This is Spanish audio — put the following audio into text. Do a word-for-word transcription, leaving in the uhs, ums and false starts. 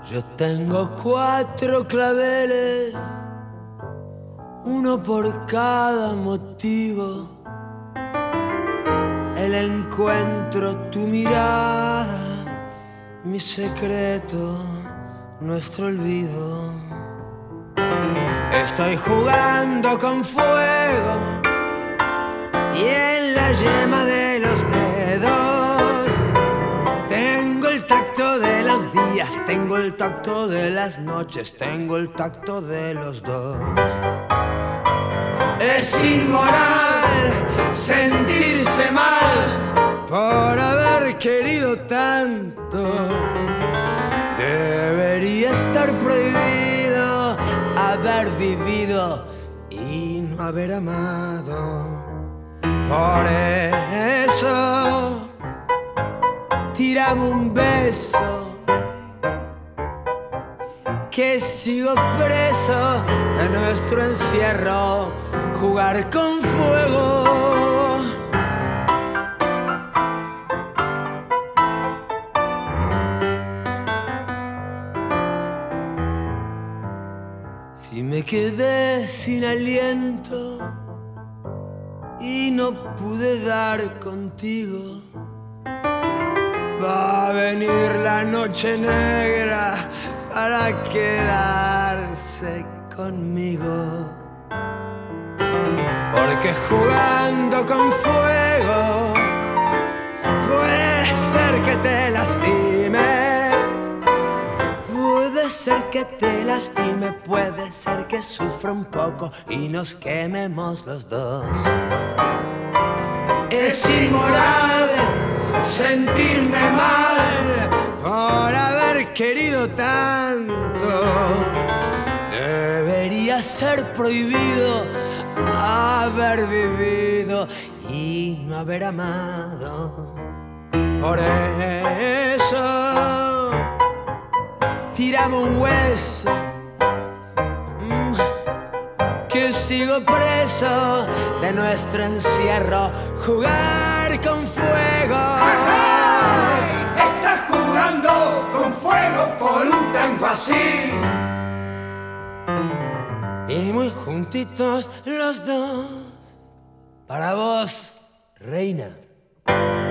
Yo tengo cuatro claveles, uno por cada motivo. El encuentro, tu mirada, mi secreto, nuestro olvido. Estoy jugando con fuego y en la yema de los dedos tengo el tacto de los días, tengo el tacto de las noches, tengo el tacto de los dos. Es inmoral sentirse mal por haber querido tanto. Debería estar prohibido haber vivido y no haber amado. Por eso, tírame un beso, que sigo preso en nuestro encierro, jugar con fuego. Si me quedé sin aliento y no pude dar contigo, va a venir la noche negra para quedarse conmigo. Porque jugando con fuego puede ser que te lastime, puede ser que te lastime, puede ser que sufra un poco y nos quememos los dos. Es inmoral sentirme mal por haber querido tanto. Debería ser prohibido haber vivido y no haber amado. Por eso, tírame un hueso, mm, que sigo preso de nuestro encierro, jugar con fuego. Estás jugando con fuego por un tango así. Y muy juntitos los dos, para vos, reina.